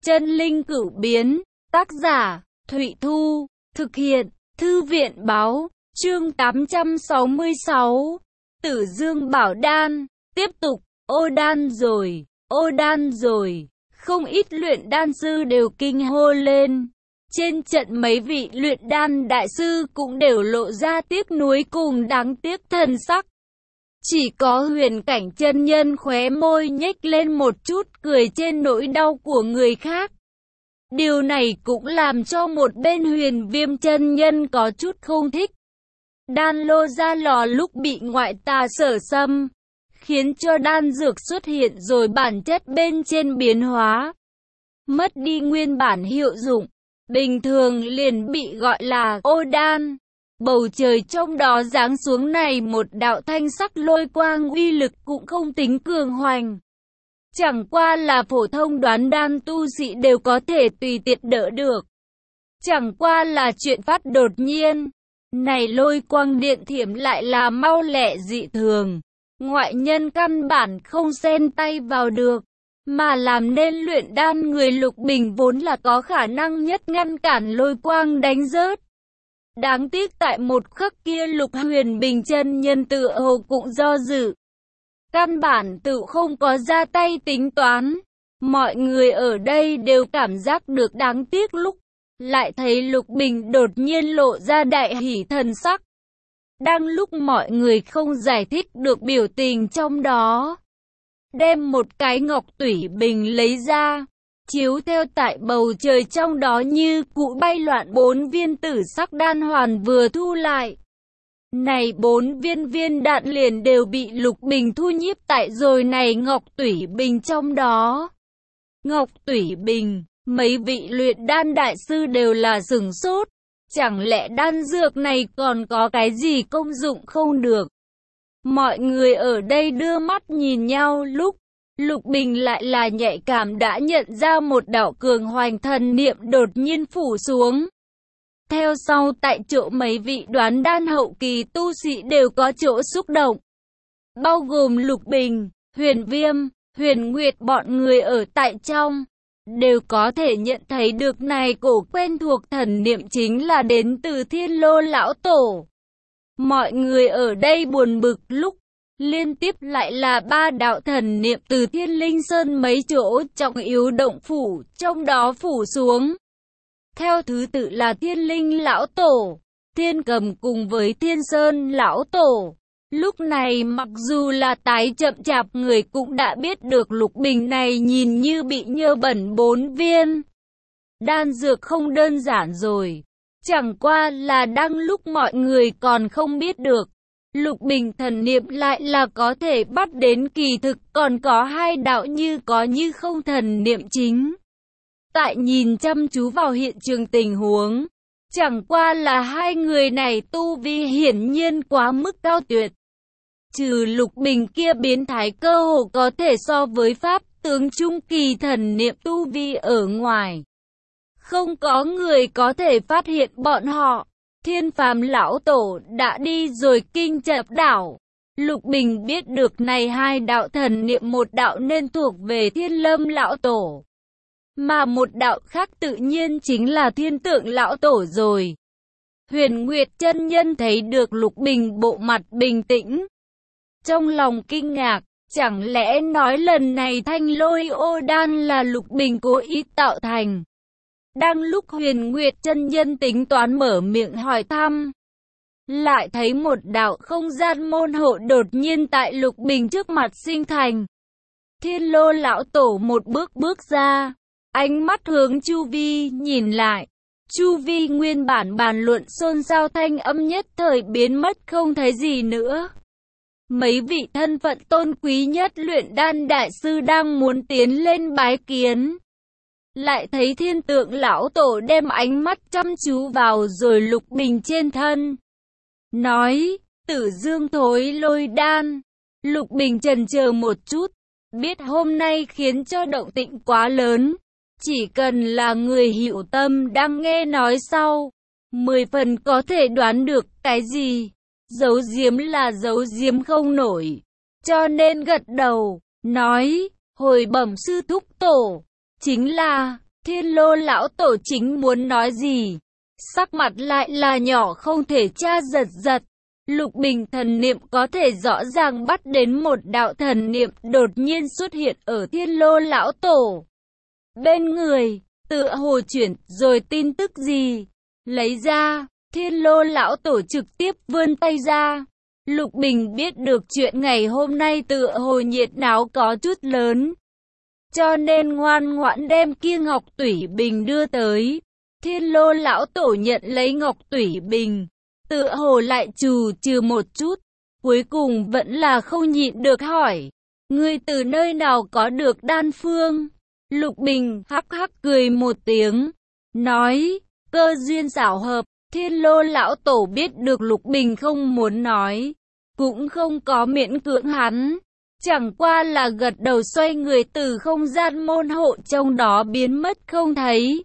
Chân linh cửu biến, tác giả, Thụy Thu, thực hiện, Thư viện báo, chương 866, Tử Dương Bảo Đan, tiếp tục, ô đan rồi, không ít luyện đan sư đều kinh hô lên. Trên trận mấy vị luyện đan đại sư cũng đều lộ ra tiếc nuối cùng đáng tiếc thần sắc. Chỉ có Huyền Cảnh chân nhân khóe môi nhếch lên một chút cười trên nỗi đau của người khác. Điều này cũng làm cho một bên Huyền Viêm chân nhân có chút không thích. Đan lô ra lò lúc bị ngoại tà sở xâm, khiến cho đan dược xuất hiện rồi bản chất bên trên biến hóa, mất đi nguyên bản hiệu dụng, bình thường liền bị gọi là ô đan. Bầu trời trong đó giáng xuống này một đạo thanh sắc lôi quang uy lực cũng không tính cường hoành. Chẳng qua là phổ thông đoán đan tu sĩ đều có thể tùy tiện đỡ được. Chẳng qua là chuyện phát đột nhiên. Này lôi quang điện thiểm lại là mau lẹ dị thường. Ngoại nhân căn bản không xen tay vào được. Mà làm nên luyện đan người Lục Bình vốn là có khả năng nhất ngăn cản lôi quang đánh rớt. Đáng tiếc tại một khắc kia Lục Huyền Bình chân nhân tựa hồ cũng do dự. Căn bản tự không có ra tay tính toán. Mọi người ở đây đều cảm giác được đáng tiếc lúc lại thấy Lục Bình đột nhiên lộ ra đại hỉ thần sắc. Đang lúc mọi người không giải thích được biểu tình trong đó, đem một cái ngọc tủy bình lấy ra, chiếu theo tại bầu trời trong đó như cụ bay loạn 4 viên tử sắc đan hoàn vừa thu lại. Này 4 viên đạn liền đều bị Lục Bình thu nhiếp tại rồi này ngọc tủy bình trong đó. Ngọc tủy bình, mấy vị luyện đan đại sư đều là sửng sốt. Chẳng lẽ đan dược này còn có cái gì công dụng không được? Mọi người ở đây đưa mắt nhìn nhau lúc Lục Bình lại là nhạy cảm đã nhận ra một đạo cường hoành thần niệm đột nhiên phủ xuống. Theo sau tại chỗ mấy vị đoán đan hậu kỳ tu sĩ đều có chỗ xúc động. Bao gồm Lục Bình, Huyền Viêm, Huyền Nguyệt bọn người ở tại trong. Đều có thể nhận thấy được này cổ quen thuộc thần niệm chính là đến từ Thiên Lô Lão Tổ. Mọi người ở đây buồn bực lúc liên tiếp lại là 3 đạo thần niệm từ Thiên Linh Sơn mấy chỗ trọng yếu động phủ, trong đó phủ xuống. Theo thứ tự là Thiên Linh Lão Tổ, Thiên Cầm cùng với Thiên Sơn Lão Tổ. Lúc này mặc dù là tái chậm chạp người cũng đã biết được Lục Bình này nhìn như bị nhơ bẩn 4 viên. Đan dược không đơn giản rồi. Chẳng qua là đang lúc mọi người còn không biết được. Lục Bình thần niệm lại là có thể bắt đến kỳ thực còn có 2 đạo như có như không thần niệm chính. Tại nhìn chăm chú vào hiện trường tình huống. Chẳng qua là 2 người này tu vi hiển nhiên quá mức cao tuyệt. Trừ Lục Bình kia biến thái cơ hồ có thể so với pháp tướng trung kỳ thần niệm tu vi ở ngoài. Không có người có thể phát hiện bọn họ. Thiên Phàm Lão Tổ đã đi rồi kinh chập đảo. Lục Bình biết được này 2 đạo thần niệm, một đạo nên thuộc về Thiên Lâm Lão Tổ. Mà một đạo khác tự nhiên chính là Thiên Tượng Lão Tổ rồi. Huyền Nguyệt chân nhân thấy được Lục Bình bộ mặt bình tĩnh. Trong lòng kinh ngạc, chẳng lẽ nói lần này thanh lôi ô đan là Lục Bình cố ý tạo thành. Đang lúc Huyền Nguyệt chân nhân tính toán mở miệng hỏi thăm, lại thấy một đạo không gian môn hộ đột nhiên tại Lục Bình trước mặt sinh thành. Thiên Lô Lão Tổ một bước ra, ánh mắt hướng chu vi nhìn lại. Chu vi nguyên bản bàn luận xôn xao thanh âm nhất thời biến mất không thấy gì nữa. Mấy vị thân phận tôn quý nhất luyện đan đại sư đang muốn tiến lên bái kiến. Lại thấy Thiên Tượng Lão Tổ đem ánh mắt chăm chú vào rồi Lục Bình trên thân. Nói, Tử Dương thối lôi đan. Lục Bình chần chờ một chút, biết hôm nay khiến cho động tĩnh quá lớn. Chỉ cần là người hiểu tâm đang nghe nói sau, 10 phần có thể đoán được cái gì. Giấu giếm là giấu giếm không nổi. Cho nên gật đầu, nói, hồi bẩm sư thúc tổ, chính là Thiên Lô lão tổ chính muốn nói gì, sắc mặt lại là nhỏ không thể tra giật giật. Lục Bình thần niệm có thể rõ ràng bắt đến một đạo thần niệm đột nhiên xuất hiện ở Thiên Lô lão tổ bên người, tựa hồ chuyển rồi tin tức gì lấy ra. Thiên Lô lão tổ trực tiếp vươn tay ra. Lục Bình biết được chuyện ngày hôm nay tựa hồ nhiệt náo có chút lớn, cho nên ngoan ngoãn đem kia ngọc tủy bình đưa tới. Thiên Lô lão tổ nhận lấy ngọc tủy bình, tựa hồ lại trù trừ một chút, cuối cùng vẫn là không nhịn được hỏi, ngươi từ nơi nào có được đan phương? Lục Bình hắc hắc cười một tiếng, nói, cơ duyên xảo hợp. Thiên Lô lão tổ biết được Lục Bình không muốn nói, cũng không có miễn cưỡng hắn, chẳng qua là gật đầu xoay người từ không gian môn hộ trong đó biến mất không thấy.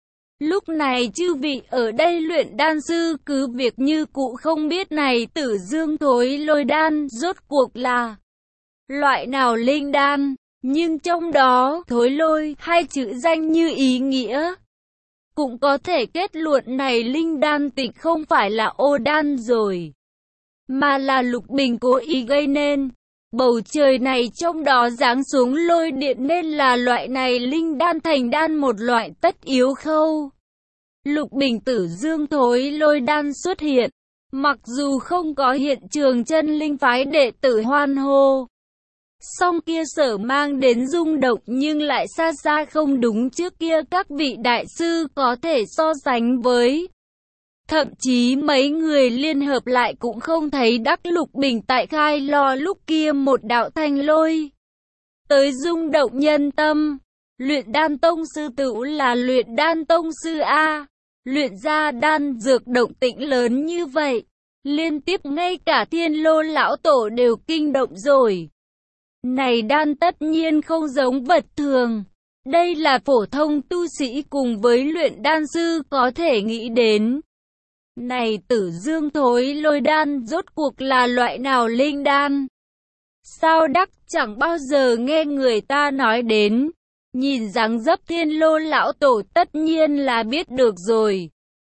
Lúc này chư vị ở đây luyện đan sư cứ việc như cụ không biết này Tử Dương Thối Lôi đan rốt cuộc là loại nào linh đan, nhưng trong đó thối lôi hai chữ danh như ý nghĩa, cũng có thể kết luận này linh đan tịnh không phải là ô đan rồi, mà là Lục Bình cố ý gây nên. Bầu trời này trong đó giáng xuống lôi điện nên là loại này linh đan thành đan một loại tất yếu khâu. Lục Bình Tử Dương Thối Lôi đan xuất hiện, mặc dù không có hiện trường chân linh phái đệ tử hoan hô, song kia sở mang đến rung động nhưng lại xa xa không đúng trước kia các vị đại sư có thể so sánh với. Thậm chí mấy người liên hợp lại cũng không thấy đắc Lục Bình tại khai lò lúc kia một đạo thanh lôi tới rung động nhân tâm. Luyện đan tông sư tựu là luyện đan tông sư A, luyện ra đan dược động tĩnh lớn như vậy, liên tiếp ngay cả Thiên Lô lão tổ đều kinh động rồi. Này đan tất nhiên không giống vật thường, đây là phổ thông tu sĩ cùng với luyện đan sư có thể nghĩ đến. Này Tử Dương Thối Lôi đan rốt cuộc là loại nào linh đan? Sao đắc chẳng bao giờ nghe người ta nói đến, nhìn dáng dấp Thiên Lô lão tổ tất nhiên là biết được rồi.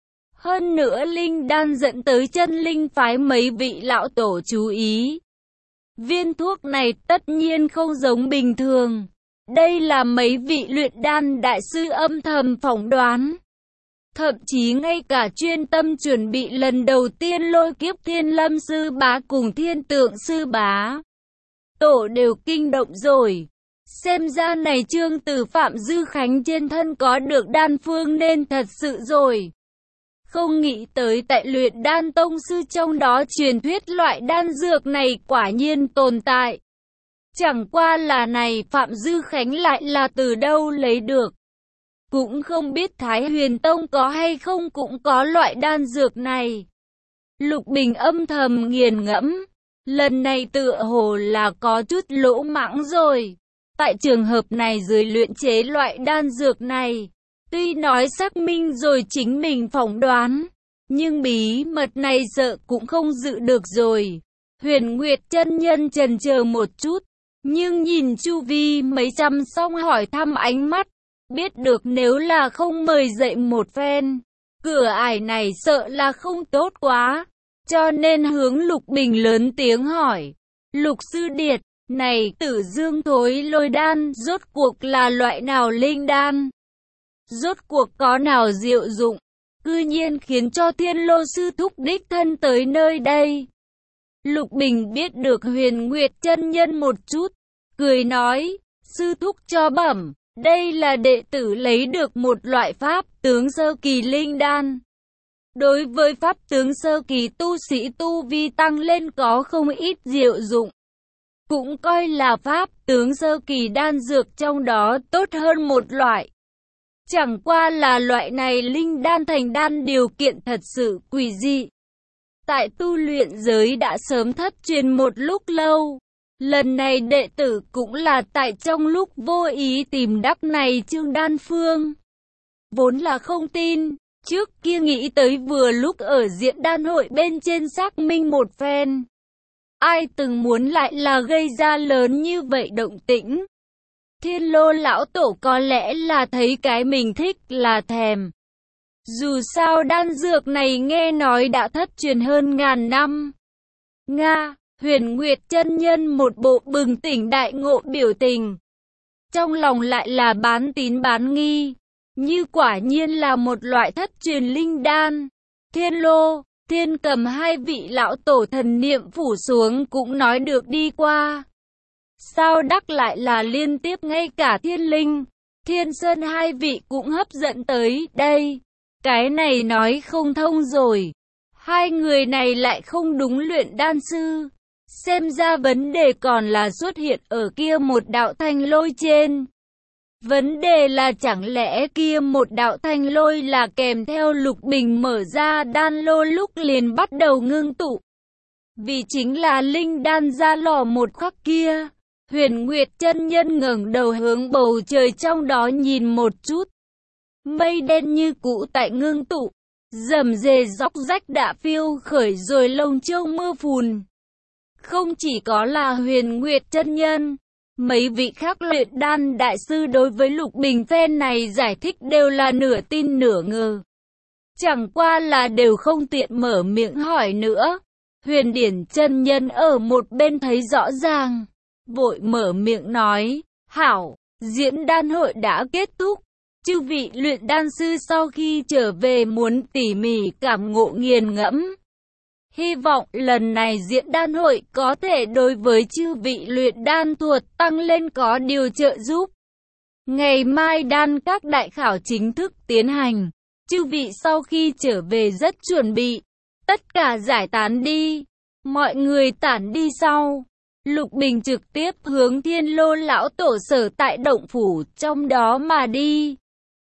Hơn nữa linh đan dẫn tới chân linh phái mấy vị lão tổ chú ý. Viên thuốc này tất nhiên không giống bình thường. Đây là mấy vị luyện đan đại sư âm thầm phỏng đoán. Thậm chí ngay cả chuyên tâm chuẩn bị lần đầu tiên lôi kiếp Thiên Lâm sư bá cùng Thiên Tượng sư bá tổ đều kinh động rồi. Xem ra này Trương Tử Phạm Dư Khánh trên thân có được đan phương nên thật sự rồi. Không nghĩ tới tại luyện đan tông sư trong đó truyền thuyết loại đan dược này quả nhiên tồn tại. Chẳng qua là này Phạm Dư Khánh lại là từ đâu lấy được. Cũng không biết Thái Huyền Tông có hay không cũng có loại đan dược này. Lục Bình âm thầm nghiền ngẫm, lần này tựa hồ là có chút lỗ mãng rồi. Tại trường hợp này dưới luyện chế loại đan dược này, tuy nói xác minh rồi chính mình phỏng đoán, nhưng bí mật này sợ cũng không giữ được rồi. Huyền Nguyệt chân nhân chần chờ một chút, nhưng nhìn chu vi mấy trăm xong hỏi thăm ánh mắt, biết được nếu là không mời dậy một phen, cửa ải này sợ là không tốt quá, cho nên hướng Lục Bình lớn tiếng hỏi, Lục sư điệt, này Tử Dương Thối Lôi đan rốt cuộc là loại nào linh đan? Rốt cuộc có nào diệu dụng, cư nhiên khiến cho Thiên Lô sư thúc đích thân tới nơi đây? Lục Bình biết được Huyền Nguyệt chân nhân một chút, cười nói, sư thúc cho bẩm, đây là đệ tử lấy được một loại pháp tướng sơ kỳ linh đan. Đối với pháp tướng sơ kỳ tu sĩ tu vi tăng lên có không ít diệu dụng, cũng coi là pháp tướng sơ kỳ đan dược trong đó tốt hơn một loại. Chẳng qua là loại này linh đan thành đan điều kiện thật sự quỷ dị. Tại tu luyện giới đã sớm thất truyền một lúc lâu. Lần này đệ tử cũng là tại trong lúc vô ý tìm đắc này chương đan phương. Vốn là không tin, trước kia nghĩ tới vừa lúc ở diễn đan hội bên trên xác minh một phen. Ai từng muốn lại là gây ra lớn như vậy động tĩnh. Thiên Lô lão tổ có lẽ là thấy cái mình thích là thèm. Dù sao đan dược này nghe nói đã thất truyền hơn ngàn năm. Nga, Huyền Nguyệt chân nhân một bộ bừng tỉnh đại ngộ biểu tình. Trong lòng lại là bán tín bán nghi, như quả nhiên là một loại thất truyền linh đan. Thiên Lô, Thiên Cầm hai vị lão tổ thần niệm phủ xuống cũng nói được đi qua. Sao đắc lại là liên tiếp ngay cả Thiên Linh, Thiên Sơn hai vị cũng hấp dẫn tới đây. Cái này nói không thông rồi. Hai người này lại không đúng luyện đan sư. Xem ra vấn đề còn là xuất hiện ở kia một đạo thanh lôi trên. Vấn đề là chẳng lẽ kia một đạo thanh lôi là kèm theo Lục Bình mở ra đan lô lúc liền bắt đầu ngưng tụ. Vì chính là linh đan ra lò một khắc kia. Huyền Nguyệt chân nhân ngẩng đầu hướng bầu trời trong đó nhìn một chút. Mây đen như cũ tại ngưng tụ, rầm rề róc rách đã phiêu khởi rồi lông châu mưa phùn. Không chỉ có là Huyền Nguyệt chân nhân, mấy vị khác luyện đan đại sư đối với Lục Bình phen này giải thích đều là nửa tin nửa ngờ. Chẳng qua là đều không tiện mở miệng hỏi nữa. Huyền Điển chân nhân ở một bên thấy rõ ràng, vội mở miệng nói, hảo, diễn đan hội đã kết thúc. Chư vị luyện đan sư sau khi trở về muốn tỉ mỉ cảm ngộ nghiền ngẫm. Hy vọng lần này diễn đan hội có thể đối với chư vị luyện đan thuật tăng lên có điều trợ giúp. Ngày mai đan các đại khảo chính thức tiến hành. Chư vị sau khi trở về rất chuẩn bị. Tất cả giải tán đi. Mọi người tản đi sau. Lục Bình trực tiếp hướng Thiên Lô lão tổ sở tại động phủ trong đó mà đi.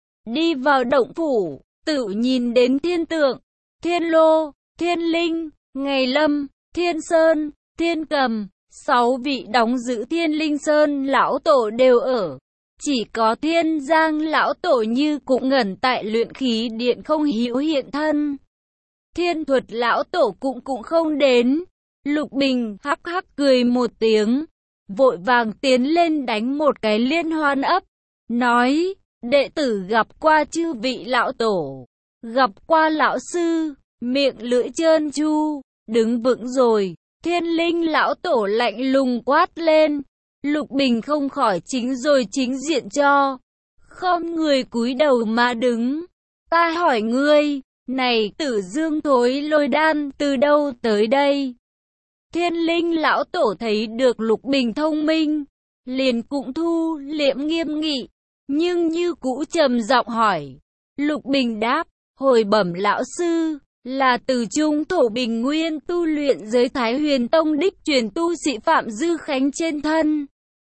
Đi vào động phủ, tự nhìn đến thiên tượng, Thiên Lô, Thiên Linh, Ngày Lâm, Thiên Sơn, Thiên Cầm, 6 vị đóng giữ Thiên Linh Sơn lão tổ đều ở. Chỉ có Thiên Giang lão tổ như cũng ngẩn tại luyện khí điện không hữu hiện thân. Thiên Thuật lão tổ cũng không đến. Lục Bình hắc hắc cười một tiếng, vội vàng tiến lên đánh một cái liên hoan ấp, nói, đệ tử gặp qua chư vị lão tổ, gặp qua lão sư, miệng lưỡi trơn tru, đứng vững rồi. Thiên Linh lão tổ lạnh lùng quát lên. Lục Bình không khỏi chính rồi chính diện cho, không người cúi đầu mà đứng. Ta hỏi ngươi, này Tử Dương thối lôi đan từ đâu tới đây? Thiên Linh lão tổ thấy được Lục Bình thông minh, liền cũng thu liệm nghiêm nghị, nhưng như cũ trầm giọng hỏi. Lục Bình đáp, hồi bẩm lão sư, là từ Trung Thổ Bình Nguyên tu luyện giới Thái Huyền Tông đích truyền tu sĩ Phạm Dư Khánh trên thân.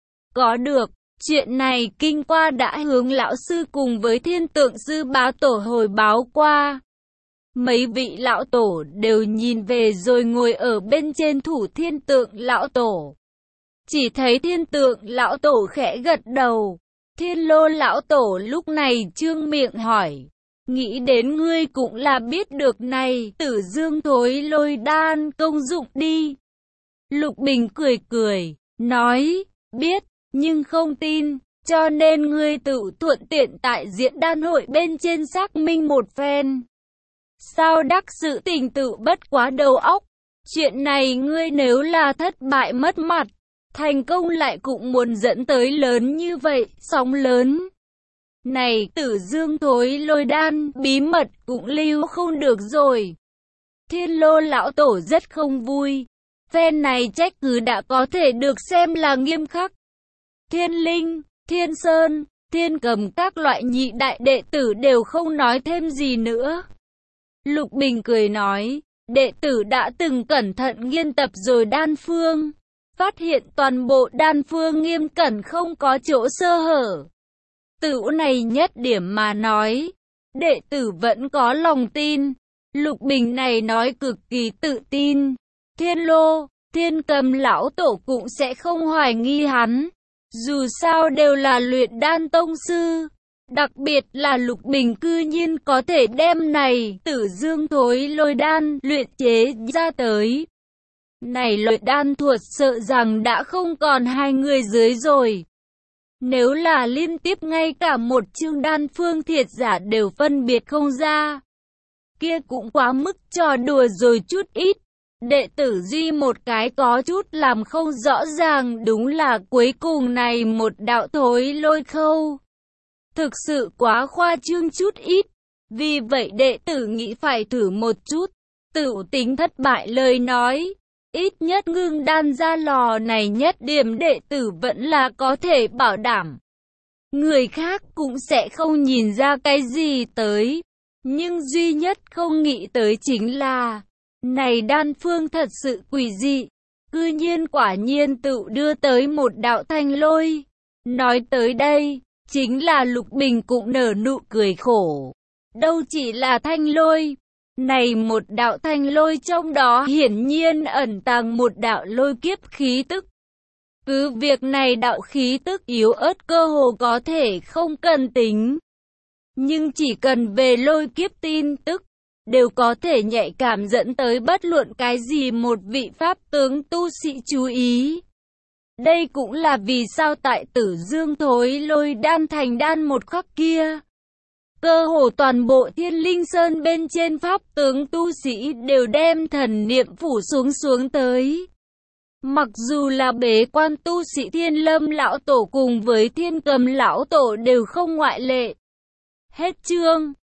Có được, chuyện này kinh qua đã hướng lão sư cùng với Thiên Tượng sư bá tổ hồi báo qua. Mấy vị lão tổ đều nhìn về rồi ngồi ở bên trên thủ Thiên Tượng lão tổ. Chỉ thấy Thiên Tượng lão tổ khẽ gật đầu. Thiên Lô lão tổ lúc này trương miệng hỏi, nghĩ đến ngươi cũng là biết được này Tử Dương thối lôi đan công dụng đi. Lục Bình cười cười, nói, biết, nhưng không tin, cho nên ngươi tự thuận tiện tại diễn đan hội bên trên xác minh một phen. Sao đắc sự tình tự bất quá đầu óc, chuyện này ngươi nếu là thất bại mất mặt, thành công lại cũng muốn dẫn tới lớn như vậy, sóng lớn. Này Tử Dương thối lôi đan, bí mật cũng lưu không được rồi. Thiên Lô lão tổ rất không vui, phen này trách cứ đã có thể được xem là nghiêm khắc. Thiên Linh, Thiên Sơn, Thiên Cầm các loại nhị đại đệ tử đều không nói thêm gì nữa. Lục Bình cười nói, đệ tử đã từng cẩn thận nghiên tập rồi đan phương, phát hiện toàn bộ đan phương nghiêm cẩn không có chỗ sơ hở. Tử này nhất điểm mà nói, đệ tử vẫn có lòng tin. Lục Bình này nói cực kỳ tự tin. Thiên Lô, Thiên Cầm lão tổ cũng sẽ không hoài nghi hắn. Dù sao đều là luyện đan tông sư. Đặc biệt là Lục Bình cư nhiên có thể đem này Tử Dương thối lôi đan luyện chế ra tới. Này luyện đan thuật sợ rằng đã không còn hai người dưới rồi. Nếu là liên tiếp ngay cả một chương đan phương thiệt giả đều phân biệt không ra, kia cũng quá mức trò đùa rồi chút ít. Đệ tử Duy một cái có chút làm không rõ ràng, đúng là cuối cùng này một đạo thối lôi khâu thực sự quá khoa trương chút ít. Vì vậy đệ tử nghĩ phải thử một chút. Tựu tính thất bại lời nói, ít nhất ngưng đan ra lò này nhất điểm đệ tử vẫn là có thể bảo đảm. Người khác cũng sẽ không nhìn ra cái gì tới. Nhưng duy nhất không nghĩ tới chính là, này đan phương thật sự quỷ dị. Cư nhiên quả nhiên tự đưa tới một đạo thanh lôi. Nói tới đây, chính là Lục Bình cũng nở nụ cười khổ. Đâu chỉ là thanh lôi. Này một đạo thanh lôi trong đó hiển nhiên ẩn tàng một đạo lôi kiếp khí tức. Cứ việc này đạo khí tức yếu ớt cơ hồ có thể không cần tính. Nhưng chỉ cần về lôi kiếp tin tức, đều có thể nhạy cảm dẫn tới bất luận cái gì một vị pháp tướng tu sĩ chú ý. Đây cũng là vì sao tại Tử Dương thối lôi đan thành đan một khắc kia, cơ hồ toàn bộ Thiên Linh Sơn bên trên pháp tướng tu sĩ đều đem thần niệm phủ xuống tới. Mặc dù là bế quan tu sĩ Thiên Lâm lão tổ cùng với Thiên Cầm lão tổ đều không ngoại lệ. Hết chương.